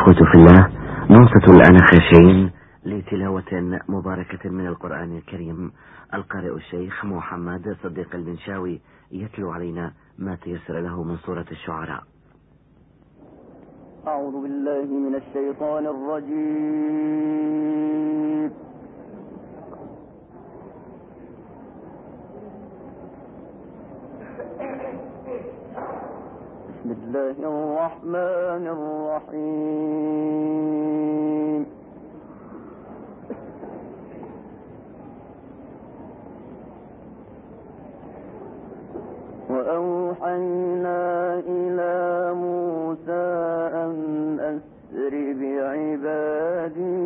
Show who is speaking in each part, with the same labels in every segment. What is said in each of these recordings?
Speaker 1: الإخوة في الله، ننصت الآن خاشعين لتلاوة مباركة من القرآن الكريم. القارئ الشيخ محمد صديق المنشاوي يتلو علينا ما تيسر له من سورة الشعراء.
Speaker 2: أعوذ بالله من الشيطان الرجيم. بسم الله الرحمن الرحيم. وأوحينا إلى موسى أن أسر بعبادي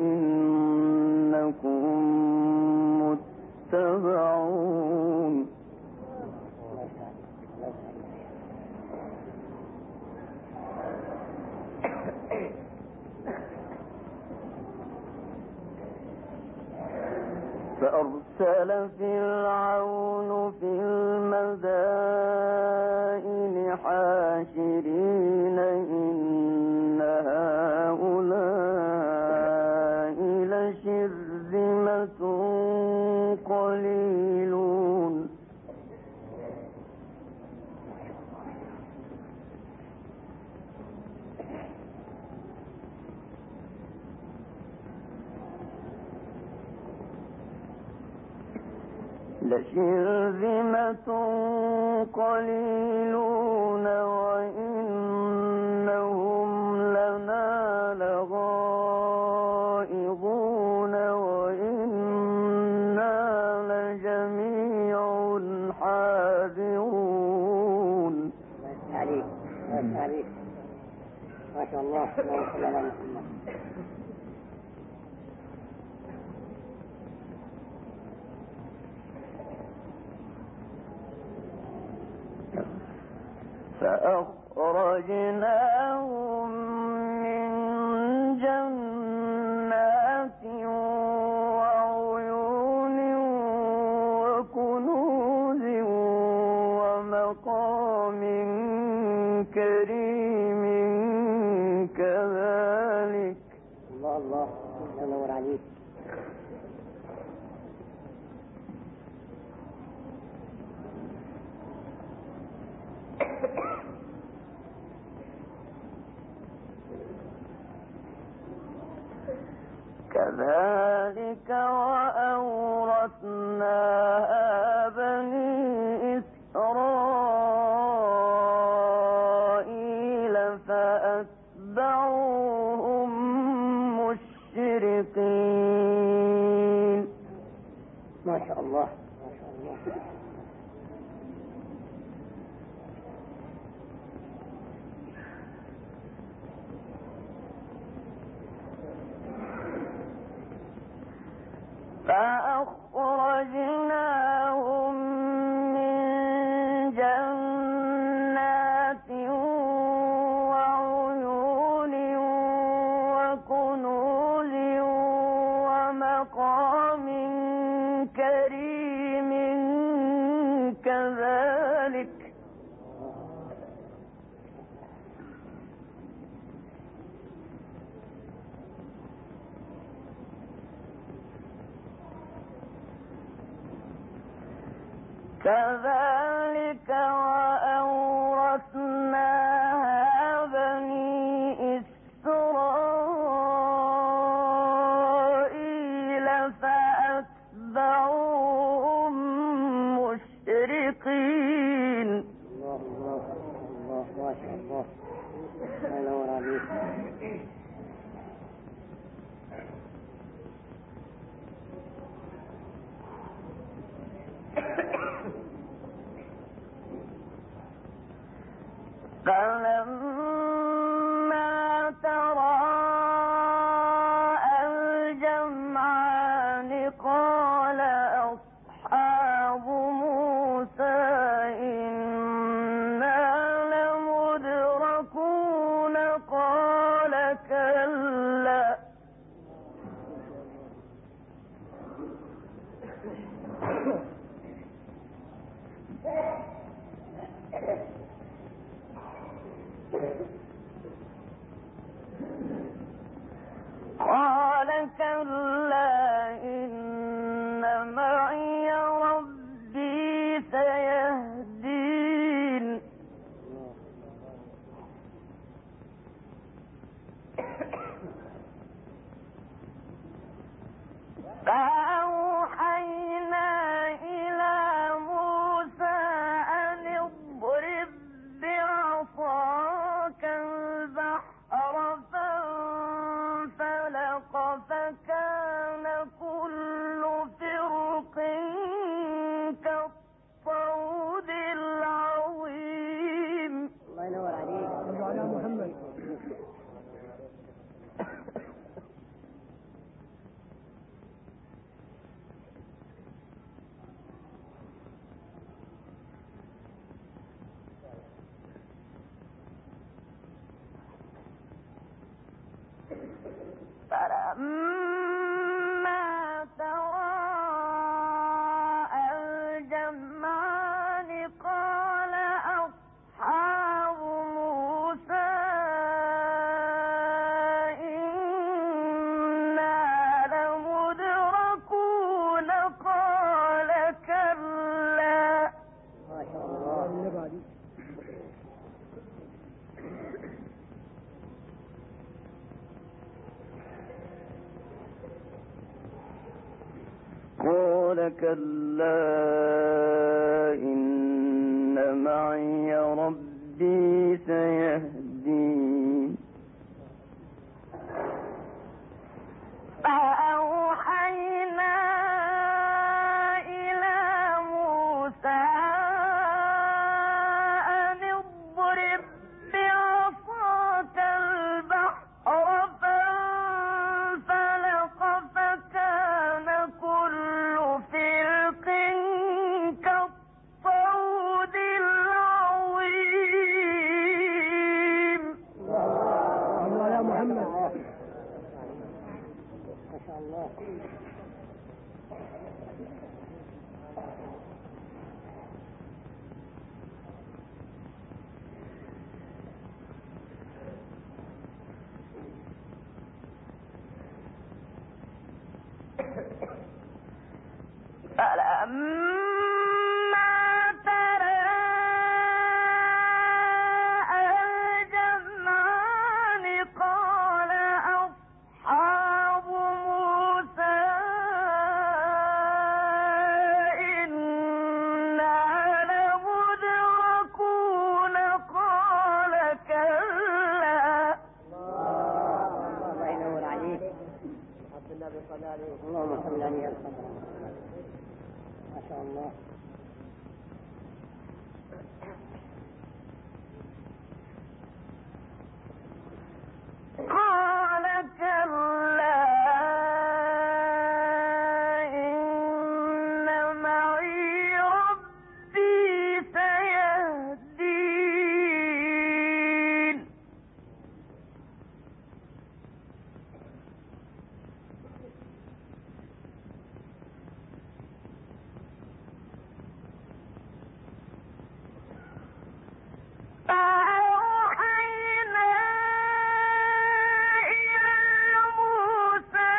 Speaker 2: إنكم متبعون. فأرسل فرعون في المدائن حاشرين إن هؤلاء لشرذمة قليلون. لشرذمة قليلون وإنهم لنا لغائظون وإنا لجميع حاذرون.
Speaker 3: عليك ما شاء الله.
Speaker 2: فأخرجناهم من جنات وعيون وكنوز ومقام كريم كذلك.
Speaker 3: الله ينور عليك.
Speaker 2: كذلك وأورثناها بني إسرائيل فأتبعوهم مشرقين.
Speaker 3: ما شاء الله.
Speaker 2: فأخرجناهم من جنات وعيون وكنوز ومقام كريم كذلك. كذلك وأورثناها بني إسرائيل فأتبعوهم مشرقين.
Speaker 3: الله ما شاء الله. ينور عليك.
Speaker 2: فلما تراءى الجمعان قال أصحاب موسى إنا لمدركون قال كلا كلا إن معي ربي سيهدين فأوحينا إلى موسى أن اضرب بعصاك البحر فانفلق فكان كل فرق كالطود العظيم.
Speaker 3: الله يا محمد ما شاء الله.
Speaker 2: فلما تراءى الجمعان قال أصحاب موسى إنا لمدركون قال كلا.
Speaker 3: الله ينور عليك. عبد الله بن صلى عليه اللهم صل عليه وسلم. ما شاء الله.
Speaker 2: قال كلا إن معي ربي سيهدين فأوحينا إلى موسى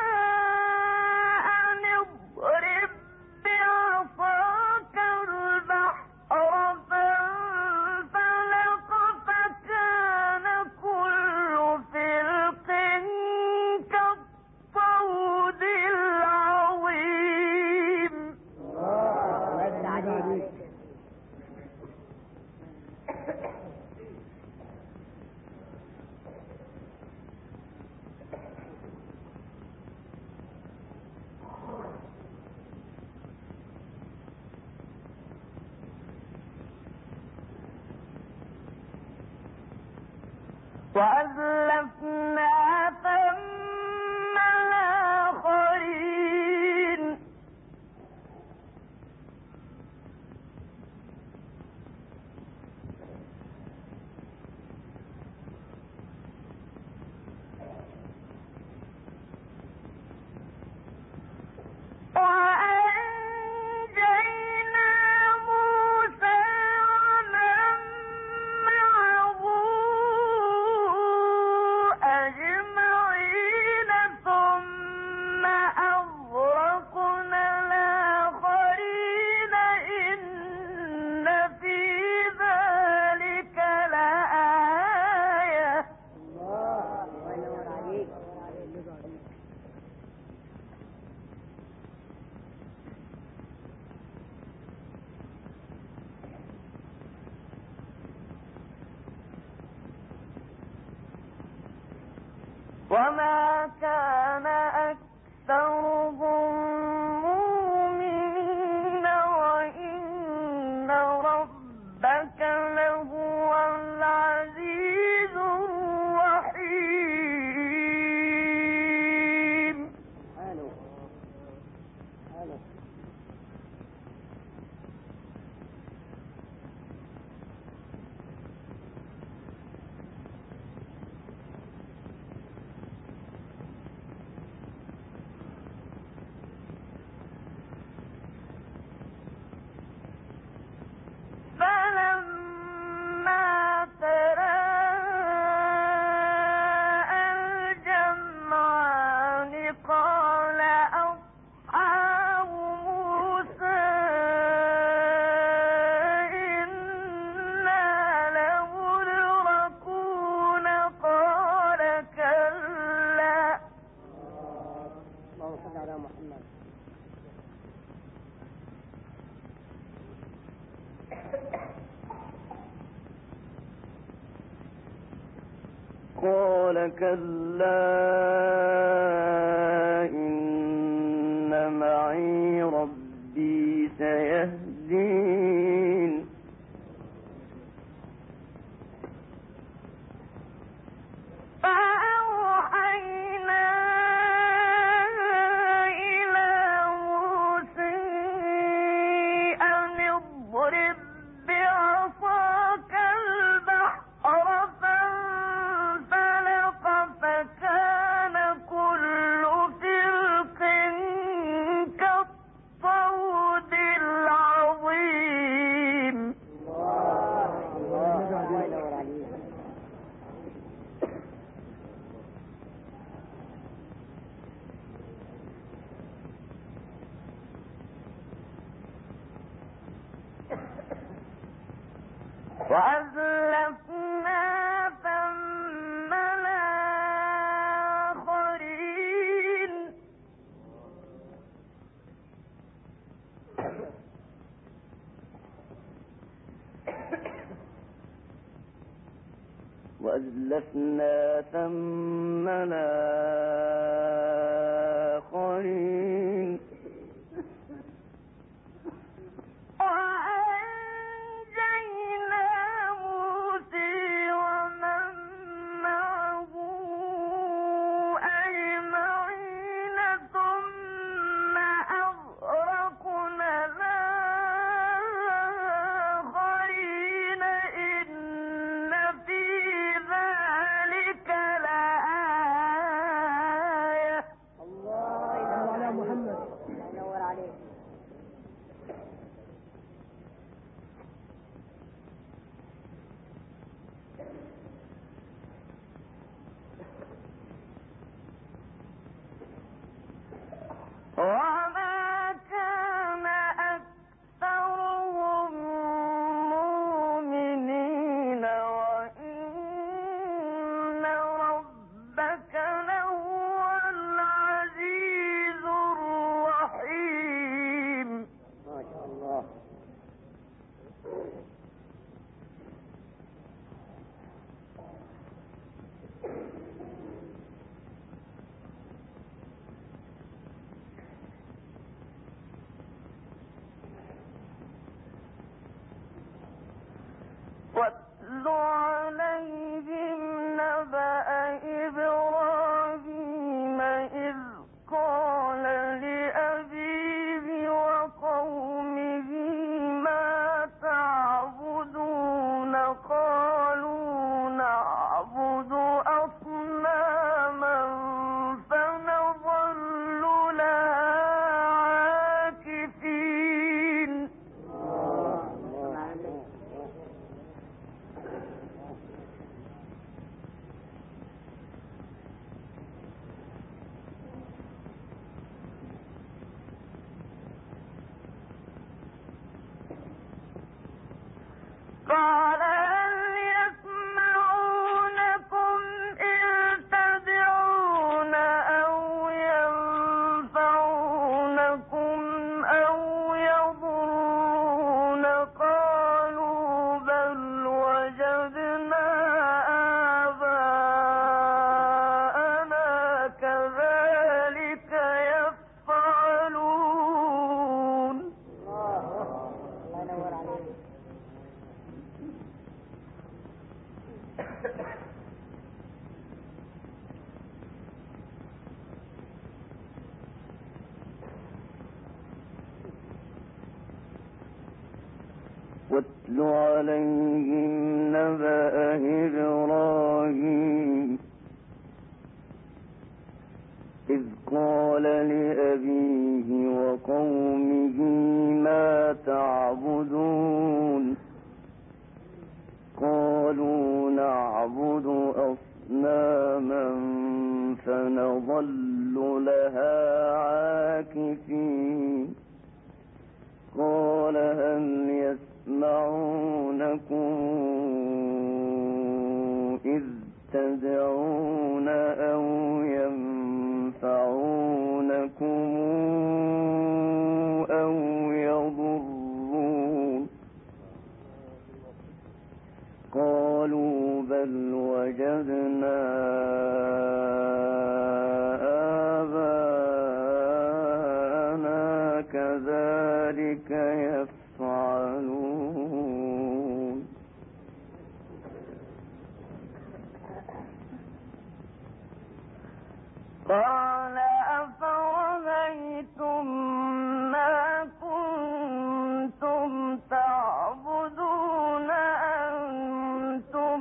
Speaker 2: أن اضرب بعصاك البحر فانفلق فكان كل فرق كالطود العظيم.
Speaker 3: الله يفتح عليك.
Speaker 2: وأزلفنا ثم الآخرين وأنجينا موسى ومن معه أجمعين ثم أغرقنا الآخرين إن في ذلك لآية.
Speaker 3: الله ينور عليك.
Speaker 2: وما كان أكثرهم مؤمنين وإن ربك لهو العزيز الرحيم.
Speaker 3: حلو حلو.
Speaker 2: قال كلا إن معي ربي سيهدين وأزلفنا ثم الآخرين وأزلفنا ثم الآخرين وما كان أكثرهم مؤمنين وإن ربك لهو العزيز الرحيم.
Speaker 3: ما شاء الله.
Speaker 2: واتل عليهم نبأ إبراهيم إذ قال لأبيه وقومه ما تعبدون قالوا نعبد أصناما فنظل لها عاكفين. قال هل يسمعونكم إذ تدعون أو ينفعونكم أو يضرون قالوا بل وجدنا آباءنا كذلك يفعلون.
Speaker 3: الله ينور عليك.
Speaker 2: واتل عليهم نبأ إبراهيم إذ قال لأبيه وقومه ما تعبدون قالوا نعبد أصناما فنظل لها عاكفين. قال هل يسمعونكم إذ تدعون أو ينفعونكم أو يضرون قالوا بل وجدنا آباءنا كذلك يفعلون. قال أفرأيتم ما كنتم تعبدون أنتم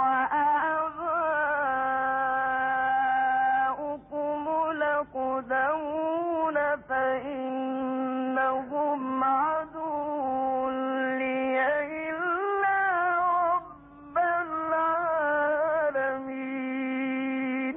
Speaker 2: وآباؤكم الأقدمون فإنهم عدو لي إلا رب العالمين.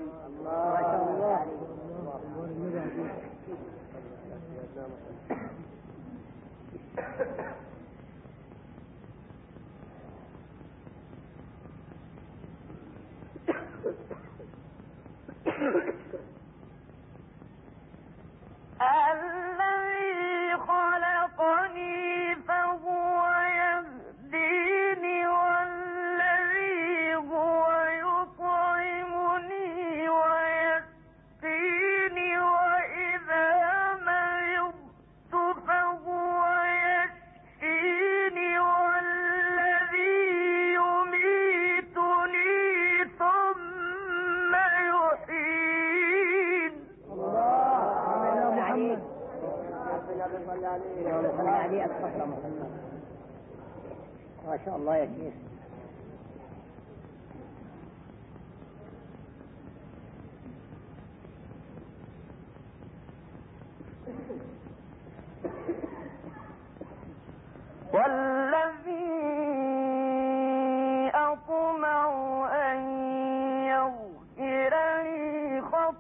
Speaker 2: الذي خلقني فهو يهديني والذي هو يطعمني ويسقيني وإذا مرضت فهو يشفيني والذي يميتني ثم يحيين.
Speaker 3: ما شاء الله يا شيخ.
Speaker 2: والذي أطمع أن يغفر لي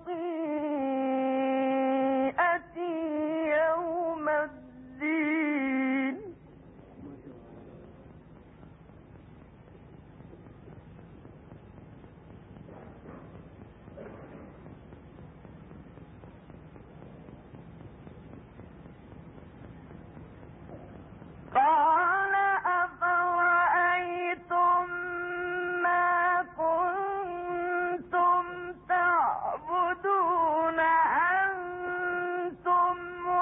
Speaker 2: خطيئتي يوم الدين. قال أفرأيتم ما كنتم تعبدون أنتم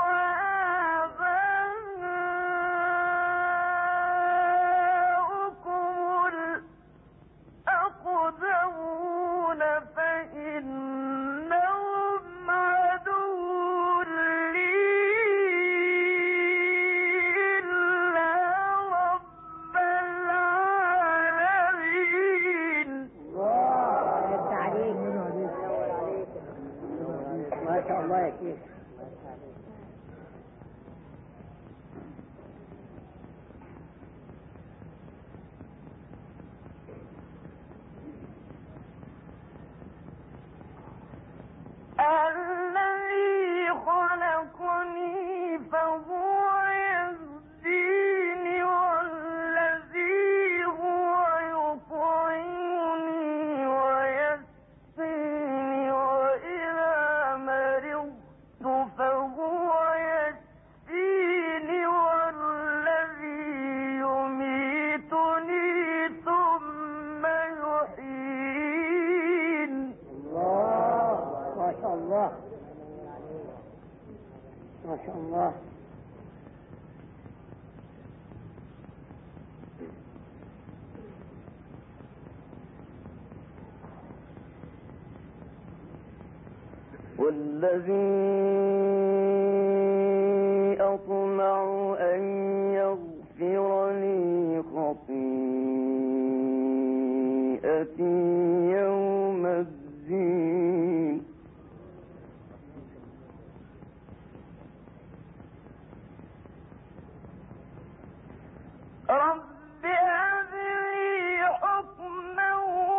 Speaker 2: وآباؤكم الأقدمون فإنهم عدو لي
Speaker 3: ما شاء الله يا شيخ.
Speaker 2: الذي خلقني فهو يهديني والذي هو يطعمني ويسقيني وإذا مرضت فهو يشفيني والذي يميتني ثم يحيين.
Speaker 3: ما شاء الله ما شاء الله.
Speaker 2: والذي أطمع أن يغفر لي خطيئتي يوم الدين. رب هب لي حكما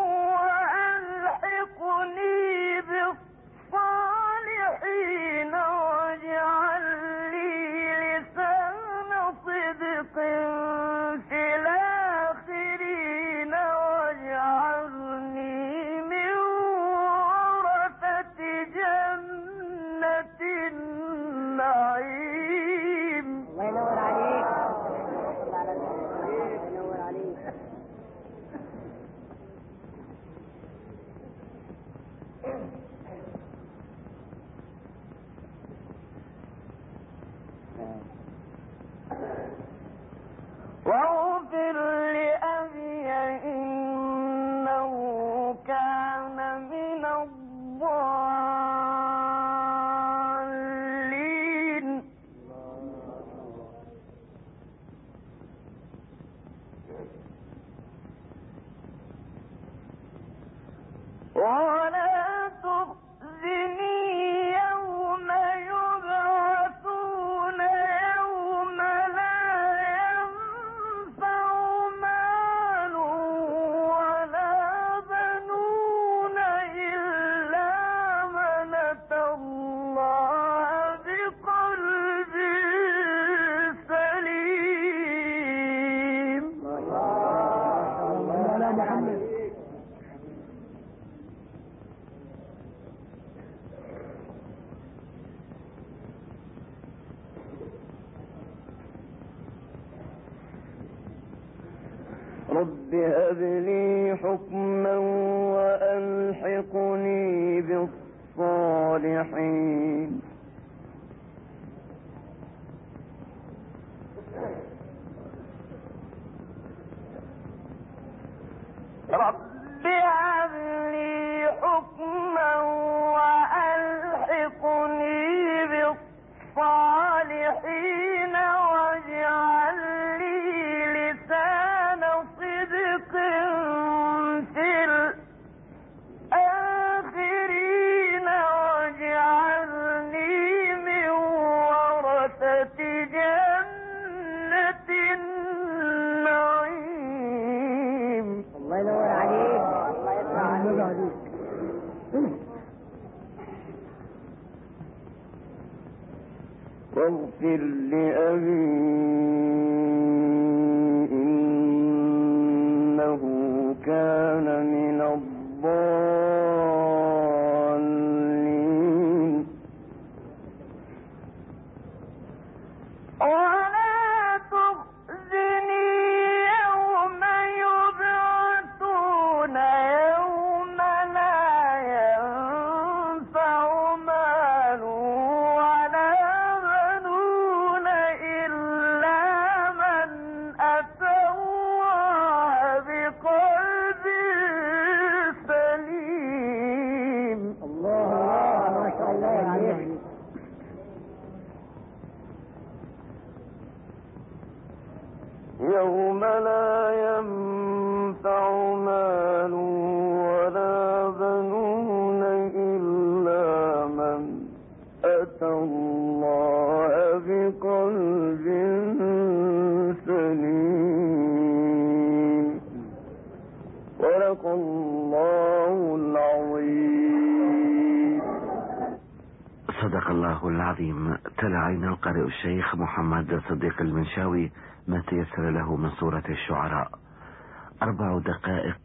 Speaker 2: وألحقني بالصالحين واجعل لي لسان صدق في الآخرين واجعلني من ولا تخزني يوم يبعثون يوم لا ينفع مال ولا بنون إلا من أتى الله بقلب سليم.
Speaker 3: الله محمد.
Speaker 2: رب هب لي حكما وألحقني بالصالحين. رب هب لي حكما وألحقني بالصالحين واجعل لي لسان صدق في الآخرين واجعلني من ورثة جنة النعيم.
Speaker 3: الله ينور عليك. الله يفتح عليك.
Speaker 2: واغفر لأبي إنه كان من الضالين. ولا تخزني يوم يبعثون يوم لا ينفع مال ولا بنون إلا من أتى الله بقلب سليم.
Speaker 3: الله ما شاء الله عليك.
Speaker 2: يوم لا ينفع مال ولا بنون إلا من أتى الله بقلب سليم. صدق الله العظيم.
Speaker 1: صدق الله العظيم. تلا علينا القارئ الشيخ محمد صديق المنشاوي ما تيسر له من سورة الشعراء. 4 دقائق.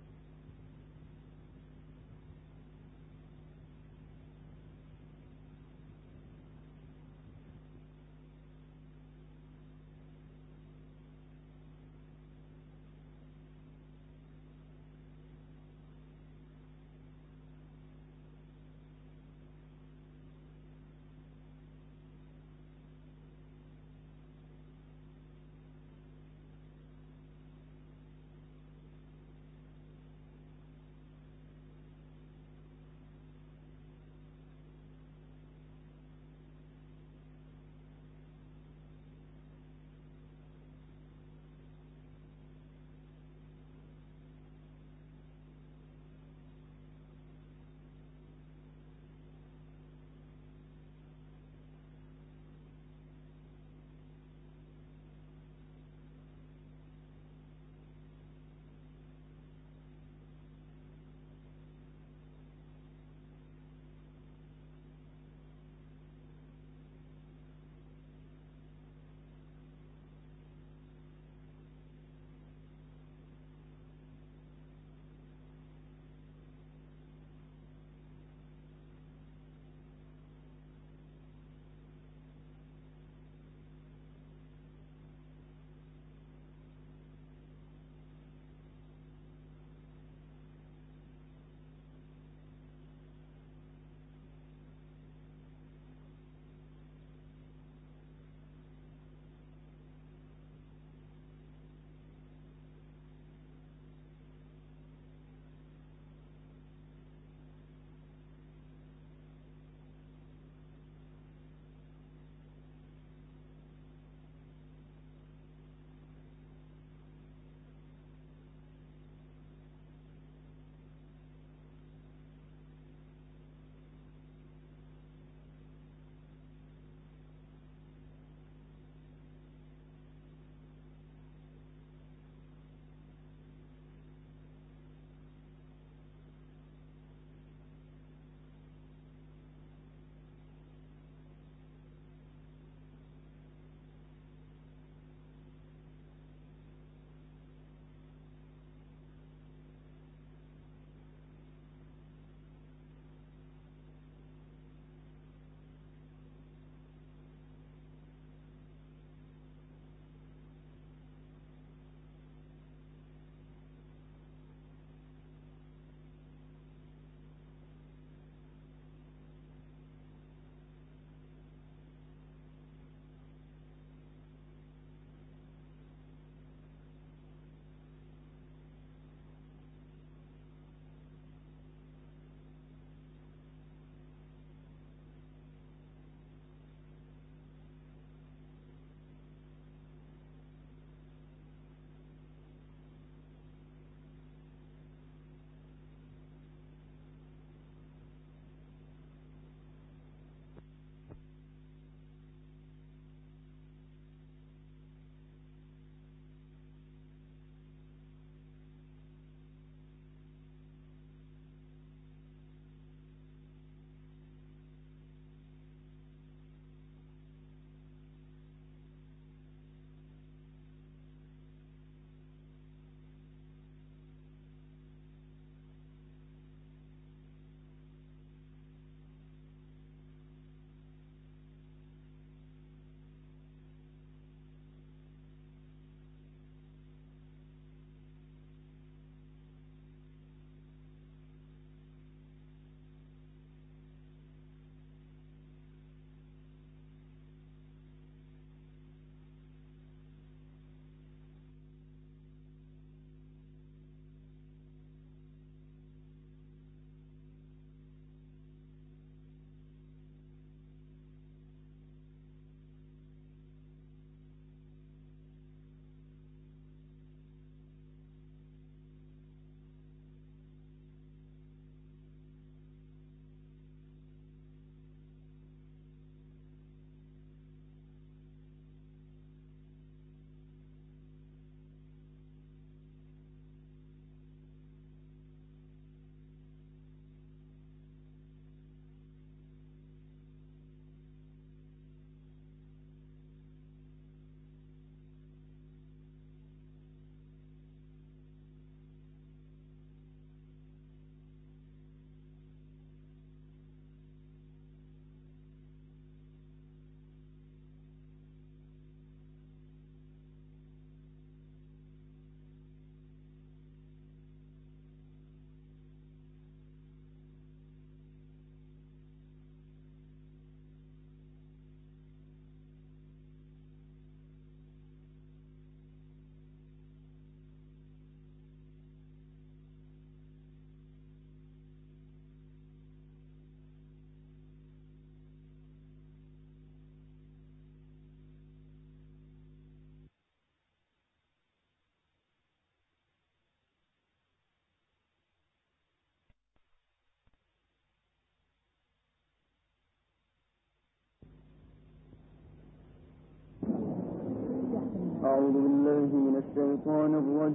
Speaker 2: أعوذ بالله من الشيطان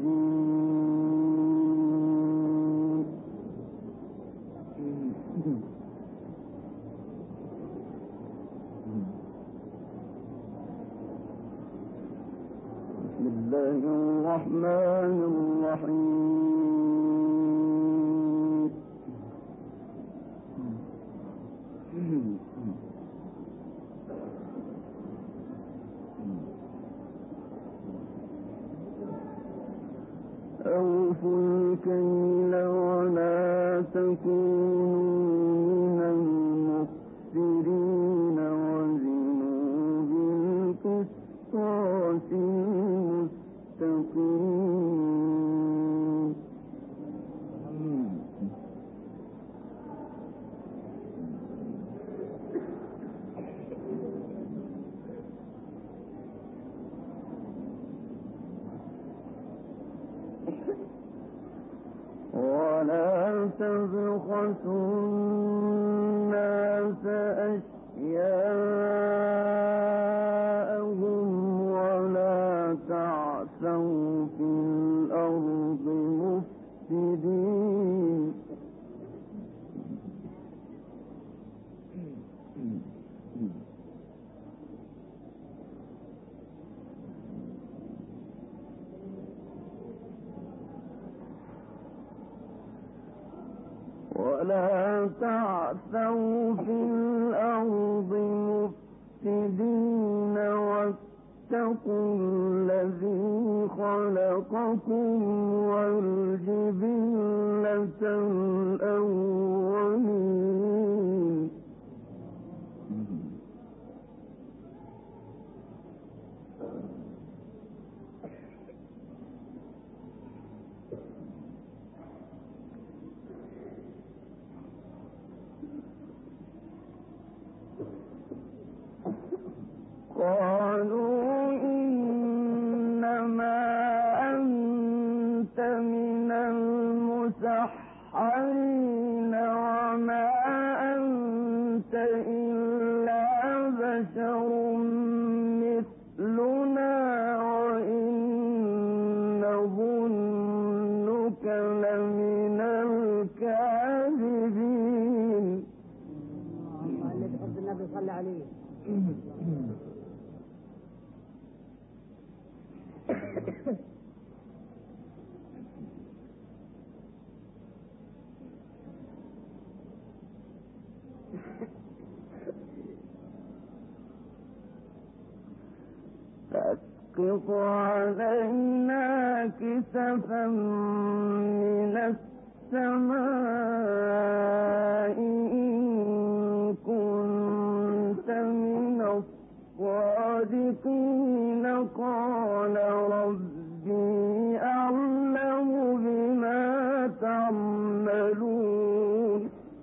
Speaker 2: الرجيم. بسم الله الرحمن الرحيم. أوفوا الكيل ولا تكونوا من المخسرين وزنوا بالقسطاس المستقيم. ولا تبخسوا الناس أشياءهم ولا تعثوا في الأرض مفسدين. ولا تعثوا في الأرض مفسدين واتقوا الذي خلقكم والجبلة الأولين. قالوا إنما أنت من المسحرين وما أنت إلا بشر مثلنا وإن نظنك لمن الكاذبين.
Speaker 3: اللي بحب النبي صلى عليه.
Speaker 2: فاسقط علينا كسفا من السماء إن كنت من الصادقين. قال ربي أعلم بما تعملون.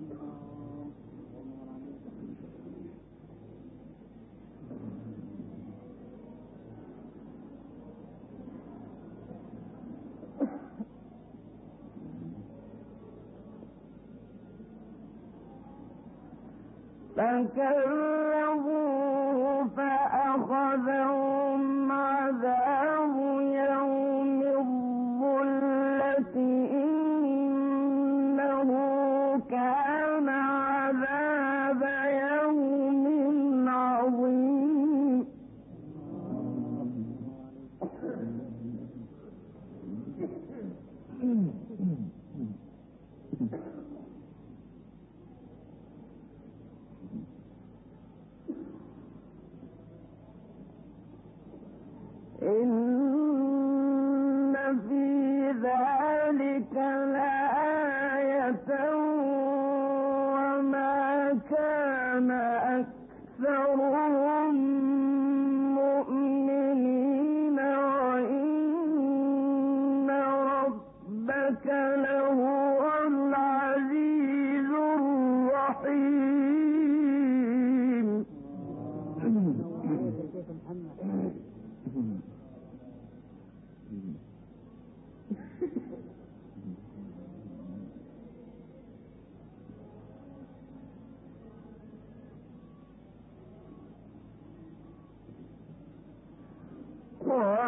Speaker 2: فكذبوه فأخذهم عذاب يوم الظلة إنه كان عذاب يوم عظيم.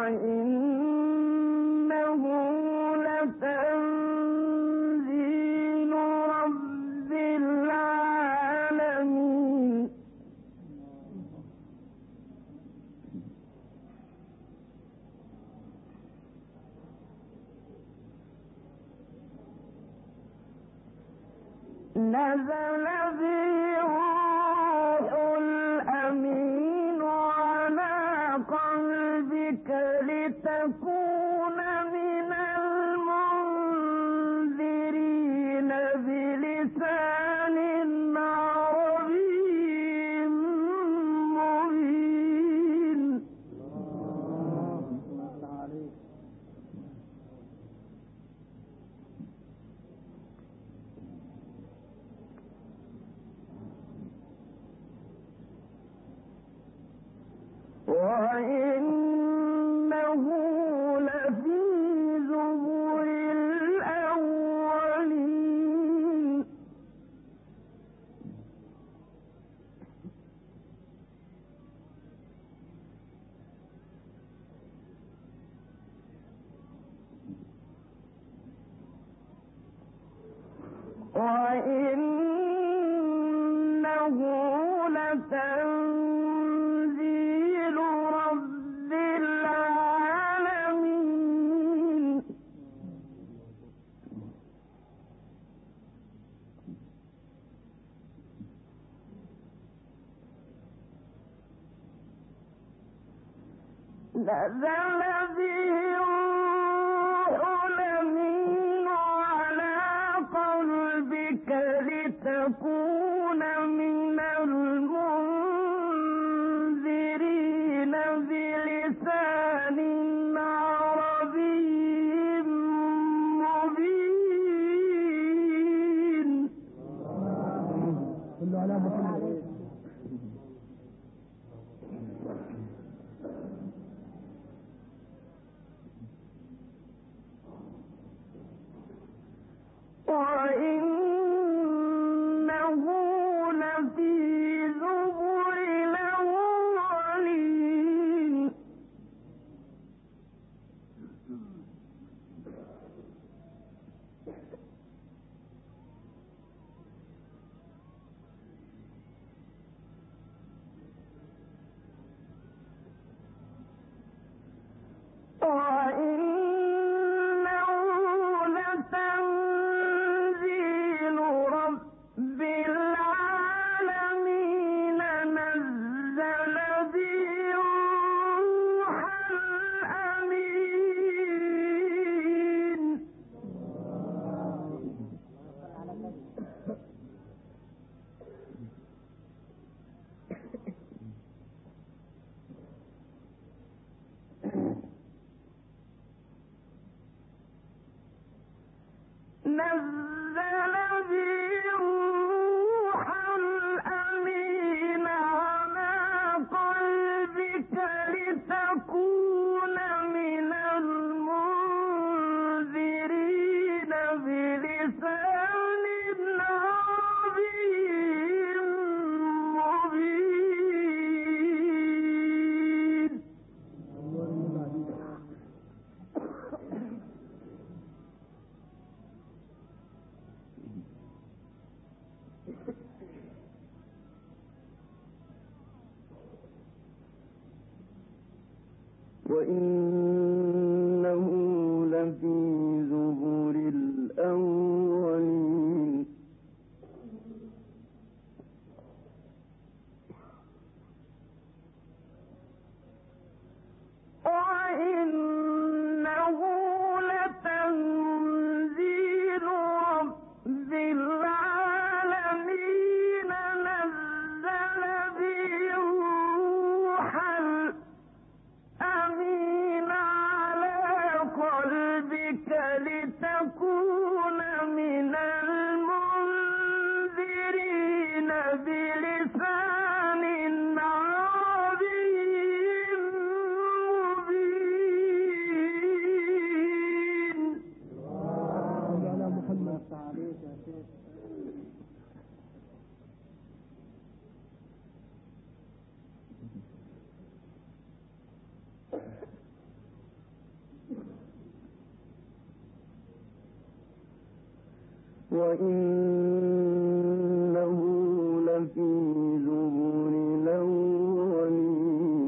Speaker 2: وإنه لتنزيل رب العالمين نزل به الروح الأمين على قلبك لتكون من المنذرين بلسان عربي مبين وإنه لفي زبر الأولين وإنه لتنزيل رب العالمين نزل به الروح الأمين على قلبك لتكون من المنذرين بلسان عربي مبين
Speaker 4: صلوا على محمد.
Speaker 2: وإنه لفي زبر الأولين وإنه لتنزيل رب العالمين نزل به الروح الأمين نزل به الروح الأمين على قلبك لتكون من المنذرين بلسان عربي مبين وإنه لفي زبر الأولين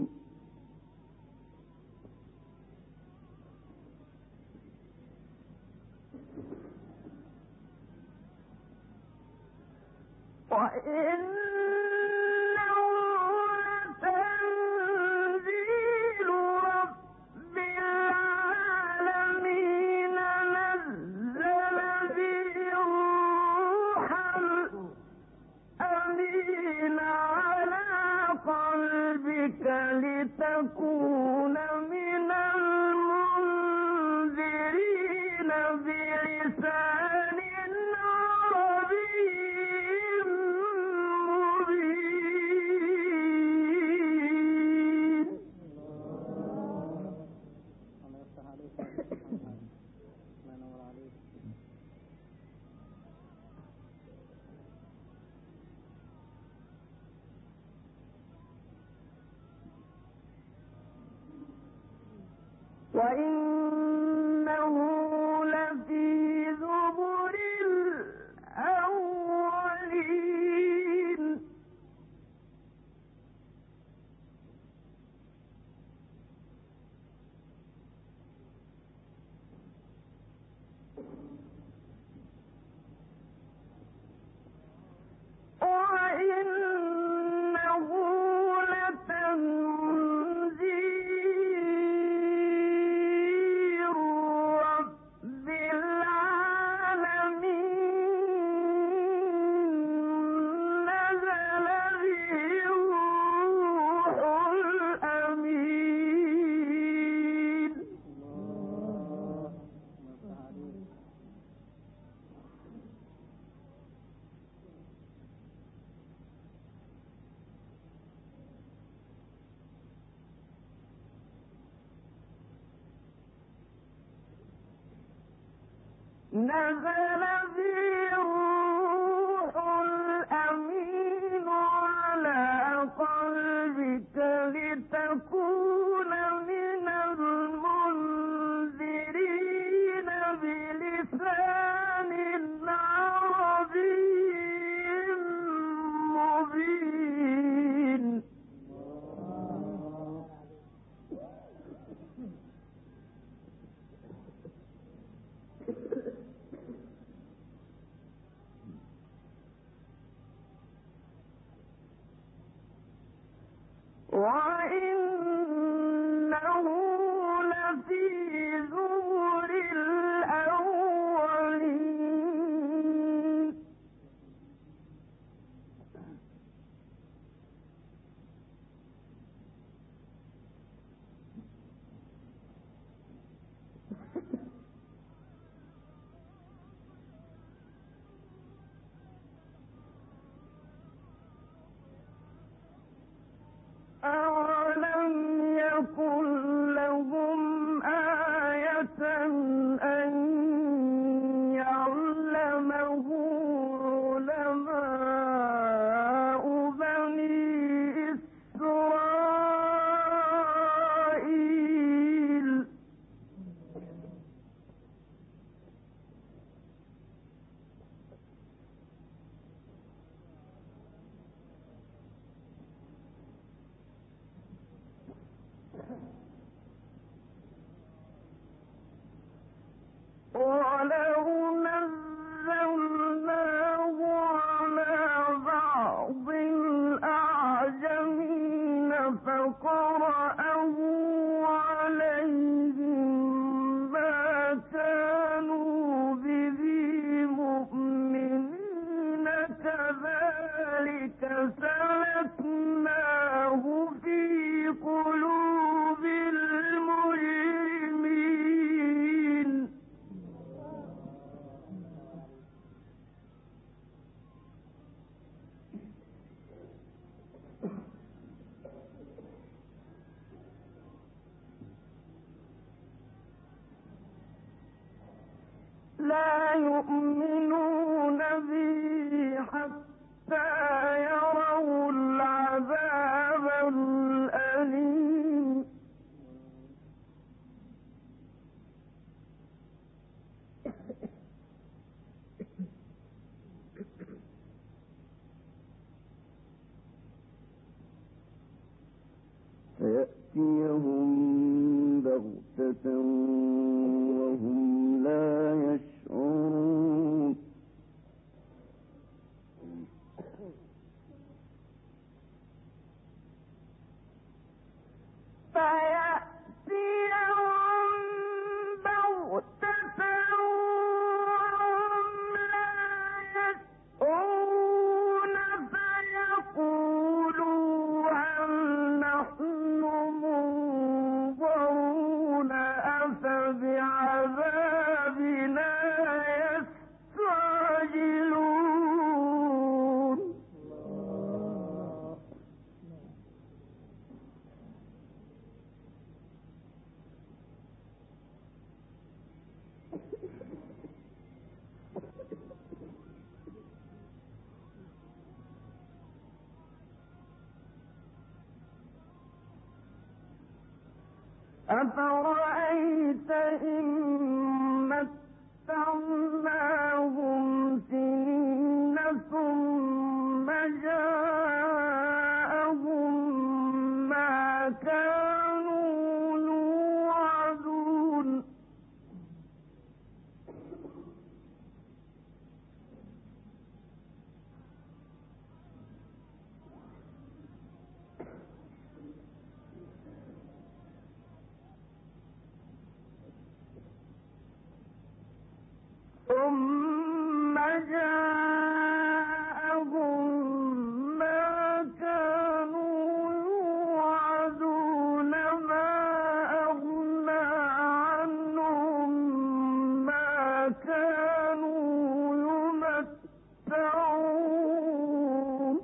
Speaker 2: وإنه لتنزيل رب العالمين نزل به الروح الأمين على قلبك لتكون من المنذرين بلسان عربي مبين. وإنه لفي زبر الأولين وإنه لتنزيل رب العالمين نزل به الروح الأمين نزل به الروح الأمين على قلبك لتكون من المنذرين بلسان عربي مبين. وإنه لفي زبر الأولين أَوَلَمْ يَكُنْ لَهُمْ آيَةً أَنْ يَعْلَمَهُ عُلَمَاءُ بَنِي إِسْرَائِيلَ وَلَوْ نَزَّلْنَاهُ عَلَى بَعْضِ الْأَعْجَمِينَ فَقَرَأَهُ عَلَيْهِم مَّا كَانُوا بِهِ مُؤْمِنِينَ كَذَٰلِكَ سَلَكْنَاهُ فِي قُلُوبِ الْمُجْرِمِينَ. لا يؤمنون به حتى يروا العذاب
Speaker 4: بغتة وهم لا يشعرون
Speaker 2: أفرأيت إن متعناهم سنين ثم جاءهم ما كانوا يوعدون ثم جاءهم ما كانوا يوعدون ما أغنى عنهم ما كانوا يمتعون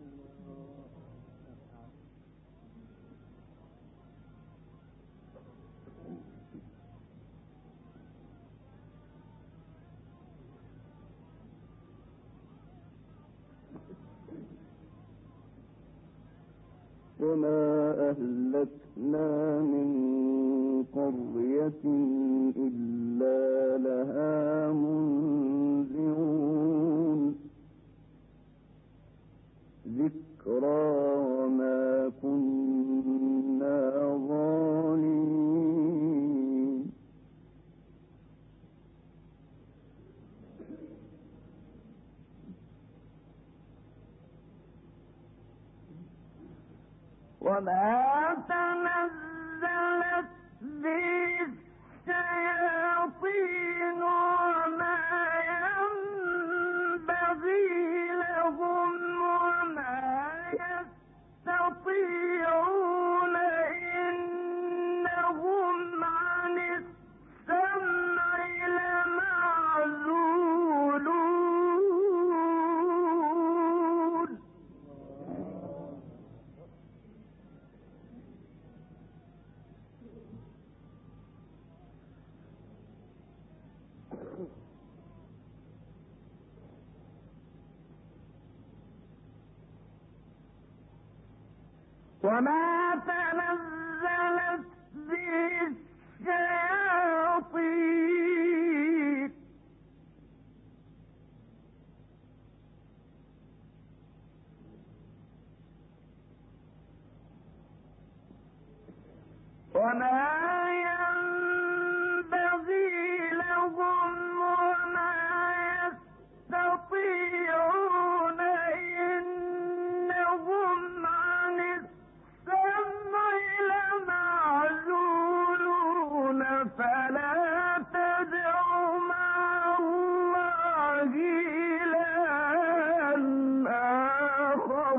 Speaker 4: وما أهلكنا من قرية إلا لها منذرون ذكرى وما كنا ظالمين
Speaker 2: وما تنزلت به الشياطين وما ينبغي لهم وما يستطيعون إنهم عن السمع لمعزولون وما تنزلت به الشياطين وما ينبغي لهم وما يستطيعون إنهم عن السمع لمعزولون فلا تدع مع الله إلها آخر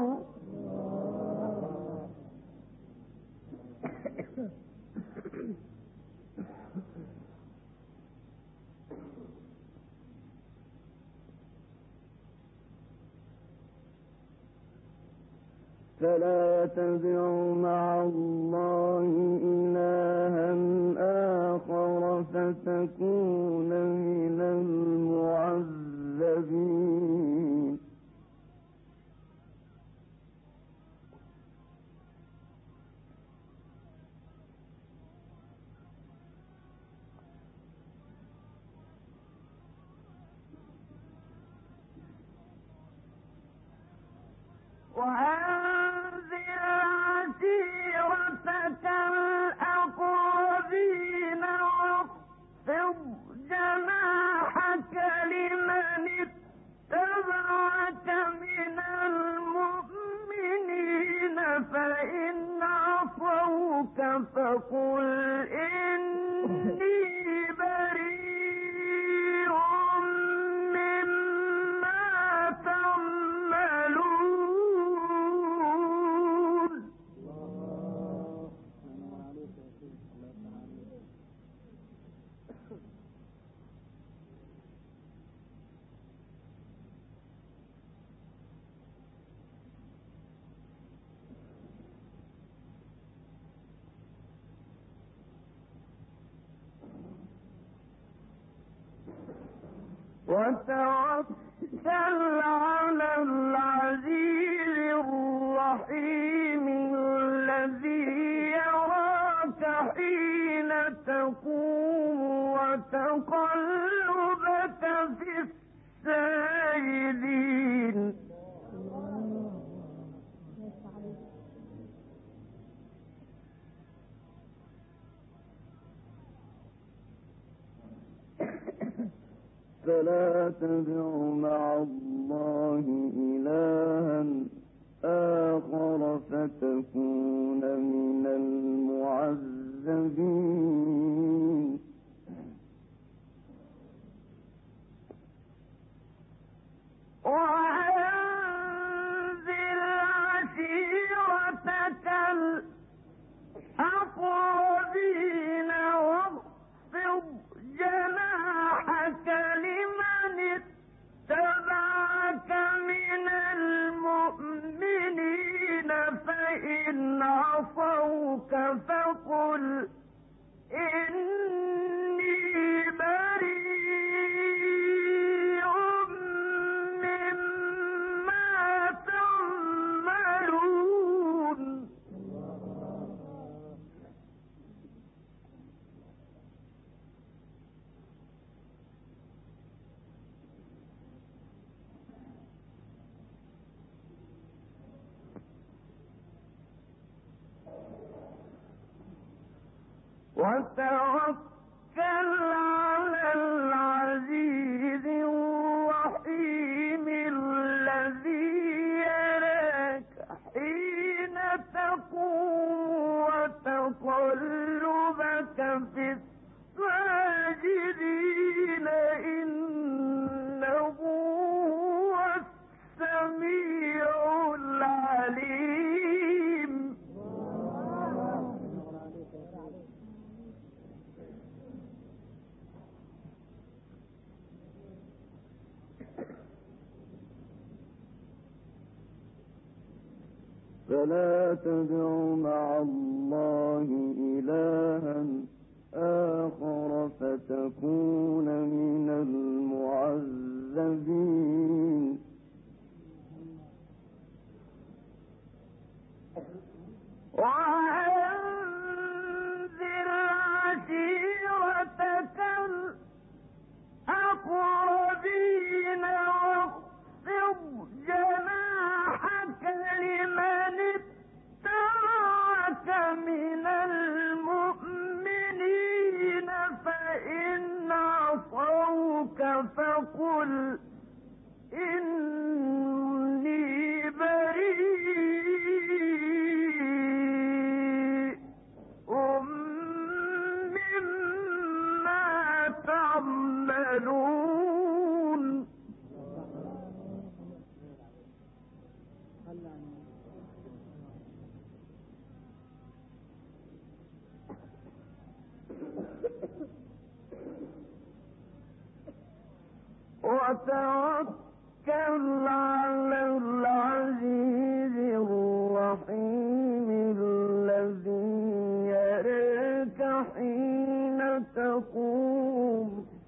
Speaker 4: فلا تدع مع الله إلها آخر فتكون من المعذبين
Speaker 2: وأنذر عشيرتك الأقربين عصوك فقل إني بريء مما تعملون. وتوكل على العزيز الرحيم الذي يراك حين تقوم وتقلبك في الساجدين.
Speaker 4: فلا تدع مع الله إلها آخر فتكون من المعذبين.
Speaker 2: وأنذر عشيرتك الأقربين واخفض جناحك لمن اتبعك من المؤمنين فإن عصوك فقل إني بريء مما تعملون. وتوكل على العزيز الرحيم الذي يراك حين تقوم وتقلبك في الساجدين إنه هو السميع العليم.
Speaker 4: فلا تدع مع الله إلها آخر فتكون من المعذبين.
Speaker 2: وأنذر عشيرتك الأقربين واخفض جناحك لمن اتبعك من المؤمنين فإن عصوك فقل إني بريء مما تعملون. وتوكل على العزيز الرحيم الذي يراك حين تقوم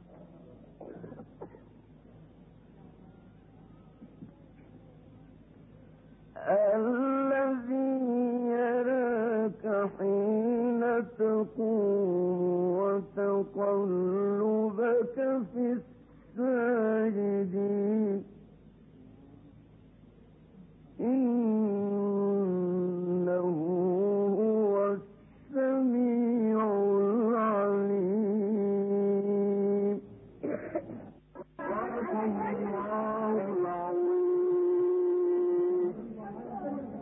Speaker 2: وتقلبك في الساجدين إنه هو السميع العليم. صدق الله العظيم.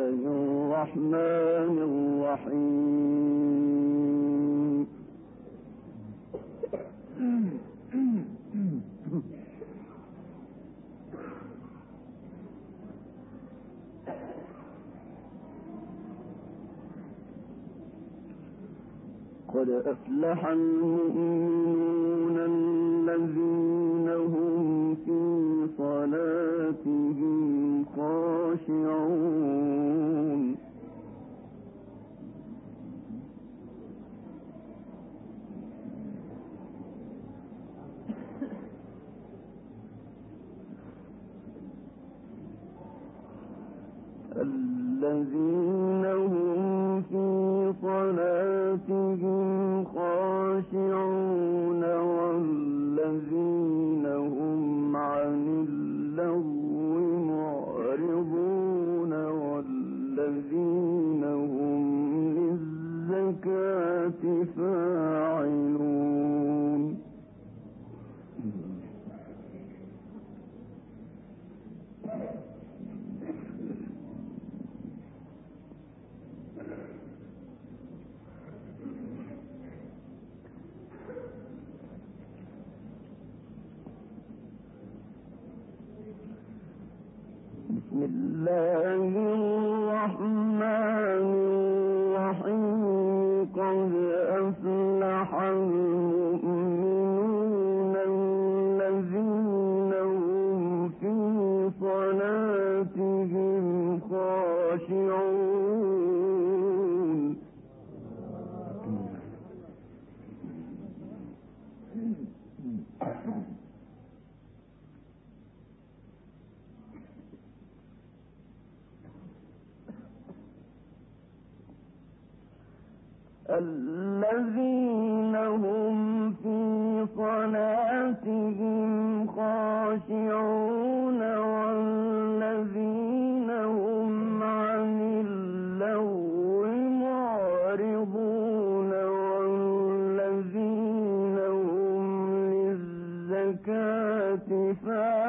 Speaker 4: الله الرحمن الرحيم. قد أفلح المؤمنون الذين هم في صلاتهم خاشعون. الذين هم في صلاتهم خاشعون والذين هم عن اللغو معرضون والذين هم للزكاة فاعلون. بسم الله الرحمن الرحيم. قد أفلح المؤمنون الذين هم في صلاتهم خاشعون. الذين هم في صلاتهم خاشعون والذين هم عن اللغو معرضون والذين هم للزكاة فاعلون.